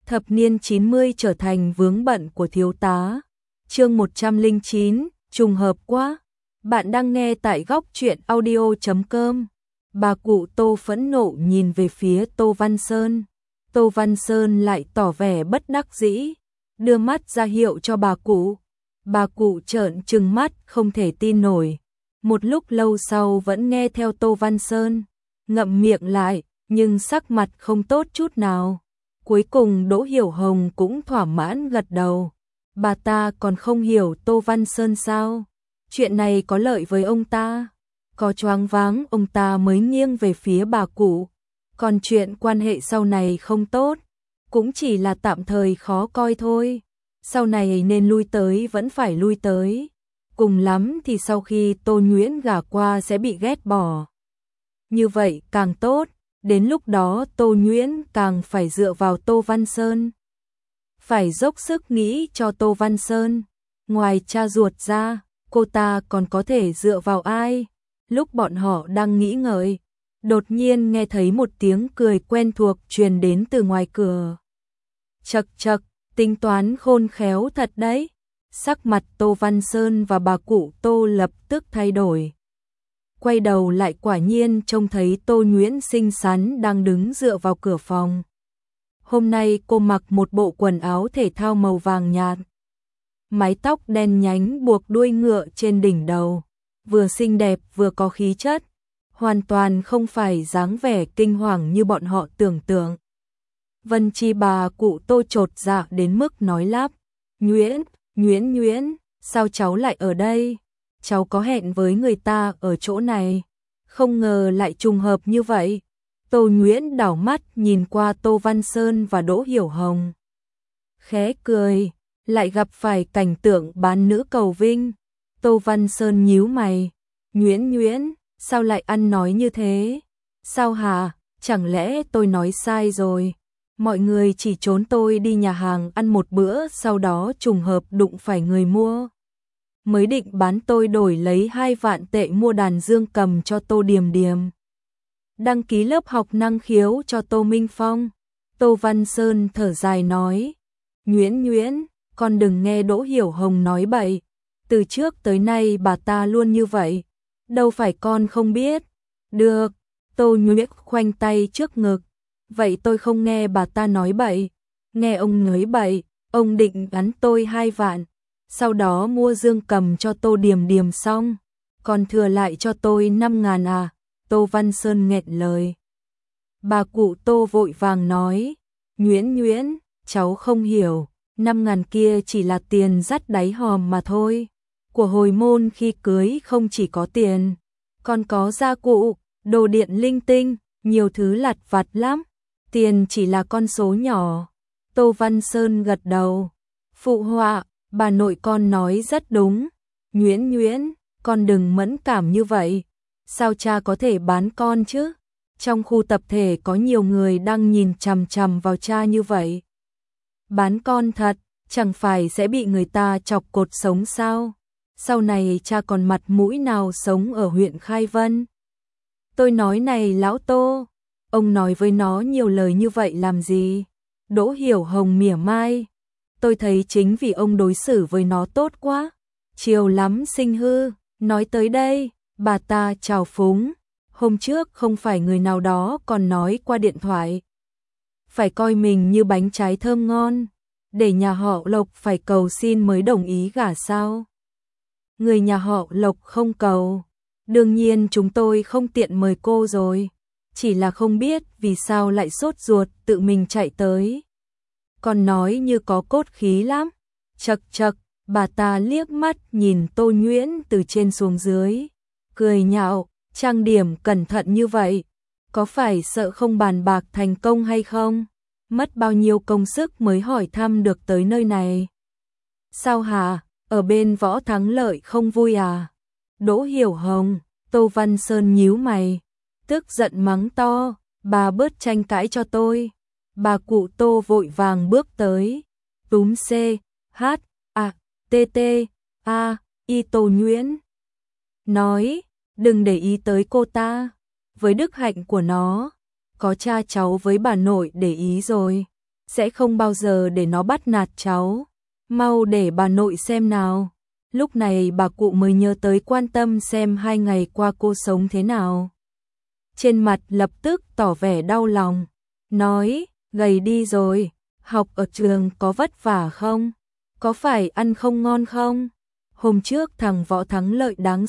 Thập niên 90 trở thành vướng bận của thiếu tá. Chương 109, trùng hợp quá. Bạn đang nghe tại góc truyện audio.com. Bà cụ Tô phẫn nộ nhìn về phía Tô Văn Sơn. Tô Văn Sơn lại tỏ vẻ bất đắc dĩ, đưa mắt ra hiệu cho bà cụ. Bà cụ trợn trừng mắt không thể tin nổi. Một lúc lâu sau vẫn nghe theo Tô Văn Sơn, ngậm miệng lại, nhưng sắc mặt không tốt chút nào. Cuối cùng Đỗ Hiểu Hồng cũng thỏa mãn gật đầu. Bà ta còn không hiểu Tô Văn Sơn sao? Chuyện này có lợi với ông ta. Có choáng váng ông ta mới nghiêng về phía bà cụ. Còn chuyện quan hệ sau này không tốt, cũng chỉ là tạm thời khó coi thôi. Sau này nên lui tới vẫn phải lui tới. Cùng lắm thì sau khi Tô Nhuyễn gả qua sẽ bị ghét bỏ. Như vậy càng tốt. Đến lúc đó Tô Nhuyễn càng phải dựa vào Tô Văn Sơn. Phải dốc sức nghĩ cho Tô Văn Sơn. Ngoài cha ruột ra, cô ta còn có thể dựa vào ai? Lúc bọn họ đang nghĩ ngợi, đột nhiên nghe thấy một tiếng cười quen thuộc truyền đến từ ngoài cửa. Chậc chậc, tính toán khôn khéo thật đấy. Sắc mặt Tô Văn Sơn và bà cụ Tô lập tức thay đổi. Quay đầu lại quả nhiên trông thấy Tô Nhuyễn xinh xắn đang đứng dựa vào cửa phòng. Hôm nay cô mặc một bộ quần áo thể thao màu vàng nhạt. Mái tóc đen nhánh buộc đuôi ngựa trên đỉnh đầu. Vừa xinh đẹp vừa có khí chất. Hoàn toàn không phải dáng vẻ kinh hoàng như bọn họ tưởng tượng. Vân Chi bà cụ Tô chột dạ đến mức nói lắp. Nhuyễn, sao cháu lại ở đây? Cháu có hẹn với người ta ở chỗ này. Không ngờ lại trùng hợp như vậy. Tô Nhuyễn đảo mắt nhìn qua Tô Văn Sơn và Đỗ Hiểu Hồng. Khẽ cười, lại gặp phải cảnh tượng bán nữ cầu vinh. Tô Văn Sơn nhíu mày. Nhuyễn, sao lại ăn nói như thế? Sao hả? Chẳng lẽ tôi nói sai rồi? Mọi người chỉ trốn tôi đi nhà hàng ăn một bữa, sau đó trùng hợp đụng phải người mua. Mới định bán tôi đổi lấy 2 vạn tệ mua đàn dương cầm cho Tô Điềm Điềm. Đăng ký lớp học năng khiếu cho Tô Minh Phong. Tô Văn Sơn thở dài nói. Nhuyễn, con đừng nghe Đỗ Hiểu Hồng nói bậy. Từ trước tới nay bà ta luôn như vậy. Đâu phải con không biết. Được, Tô Nhuyễn khoanh tay trước ngực. Vậy tôi không nghe bà ta nói bậy. Nghe ông nói bậy, ông định gắn tôi 2 vạn. Sau đó mua dương cầm cho Tô Điềm Điềm xong, còn thừa lại cho tôi 5.000 à? Tô Văn Sơn nghẹn lời. Bà cụ Tô vội vàng nói. Nhuyễn, cháu không hiểu. 5.000 kia chỉ là tiền dắt đáy hòm mà thôi. Của hồi môn khi cưới không chỉ có tiền, còn có gia cụ, đồ điện linh tinh, nhiều thứ lặt vặt lắm. Tiền chỉ là con số nhỏ. Tô Văn Sơn gật đầu. Phụ họa. Bà nội con nói rất đúng. Nhuyễn, con đừng mẫn cảm như vậy. Sao cha có thể bán con chứ? Trong khu tập thể có nhiều người đang nhìn chằm chằm vào cha như vậy. Bán con thật, chẳng phải sẽ bị người ta chọc cột sống sao? Sau này cha còn mặt mũi nào sống ở huyện Khai Vân? Tôi nói này lão Tô, ông nói với nó nhiều lời như vậy làm gì? Đỗ Hiểu Hồng mỉa mai. Tôi thấy chính vì ông đối xử với nó tốt quá. Chiều lắm sinh hư. Nói tới đây, bà ta trào phúng. Hôm trước không phải người nào đó còn nói qua điện thoại. Phải coi mình như bánh trái thơm ngon. Để nhà họ Lộc phải cầu xin mới đồng ý gả sao? Người nhà họ Lộc không cầu. Đương nhiên chúng tôi không tiện mời cô rồi. Chỉ là không biết vì sao lại sốt ruột tự mình chạy tới. Còn nói như có cốt khí lắm. Chậc, bà ta liếc mắt nhìn Tô Nhuyễn từ trên xuống dưới. Cười nhạo, trang điểm cẩn thận như vậy. Có phải sợ không bàn bạc thành công hay không? Mất bao nhiêu công sức mới hỏi thăm được tới nơi này. Sao hả? Ở bên Võ Thắng Lợi không vui à? Đỗ Hiểu Hồng, Tô Văn Sơn nhíu mày. Tức giận mắng to, bà bớt tranh cãi cho tôi. Bà cụ Tô vội vàng bước tới, túm C, H, A, T, T, A, Y Tô Nhuyễn. Nói, đừng để ý tới cô ta, với đức hạnh của nó, có cha cháu với bà nội để ý rồi. sẽ không bao giờ để nó bắt nạt cháu. Mau để bà nội xem nào. Lúc này bà cụ mới nhớ tới quan tâm xem 2 ngày qua cô sống thế nào. Trên mặt lập tức tỏ vẻ đau lòng, nói, gầy đi rồi, học ở trường có vất vả không? Có phải ăn không ngon không? Hôm trước thằng Võ Thắng Lợi đáng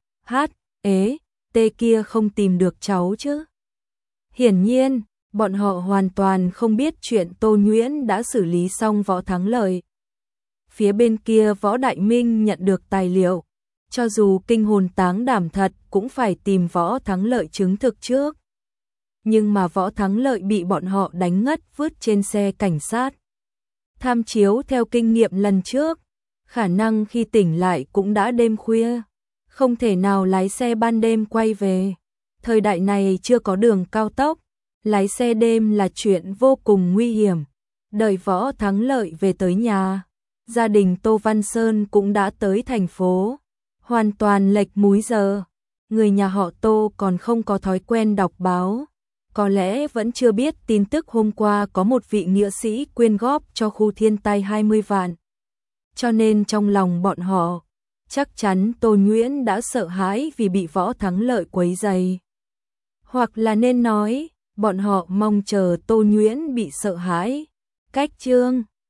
tê kia không tìm được cháu chứ? Hiển nhiên, bọn họ hoàn toàn không biết chuyện Tô Nhuyễn đã xử lý xong Võ Thắng Lợi. Phía bên kia Võ Đại Minh nhận được tài liệu, cho dù kinh hồn táng đảm thật cũng phải tìm Võ Thắng Lợi chứng thực trước. Nhưng mà Võ Thắng Lợi bị bọn họ đánh ngất vứt trên xe cảnh sát. Tham chiếu theo kinh nghiệm lần trước, khả năng khi tỉnh lại cũng đã đêm khuya, không thể nào lái xe ban đêm quay về. Thời đại này chưa có đường cao tốc, lái xe đêm là chuyện vô cùng nguy hiểm. Đợi Võ Thắng Lợi về tới nhà, gia đình Tô Văn Sơn cũng đã tới thành phố, hoàn toàn lệch múi giờ. Người nhà họ Tô còn không có thói quen đọc báo, có lẽ vẫn chưa biết tin tức hôm qua có một vị nghĩa sĩ quyên góp cho khu thiên tai 20 vạn. Cho nên trong lòng bọn họ, chắc chắn Tô Nhuyễn đã sợ hãi vì bị Võ Thắng Lợi quấy rầy. Hoặc là nên nói, bọn họ mong chờ Tô Nhuyễn bị sợ hãi. Cách chương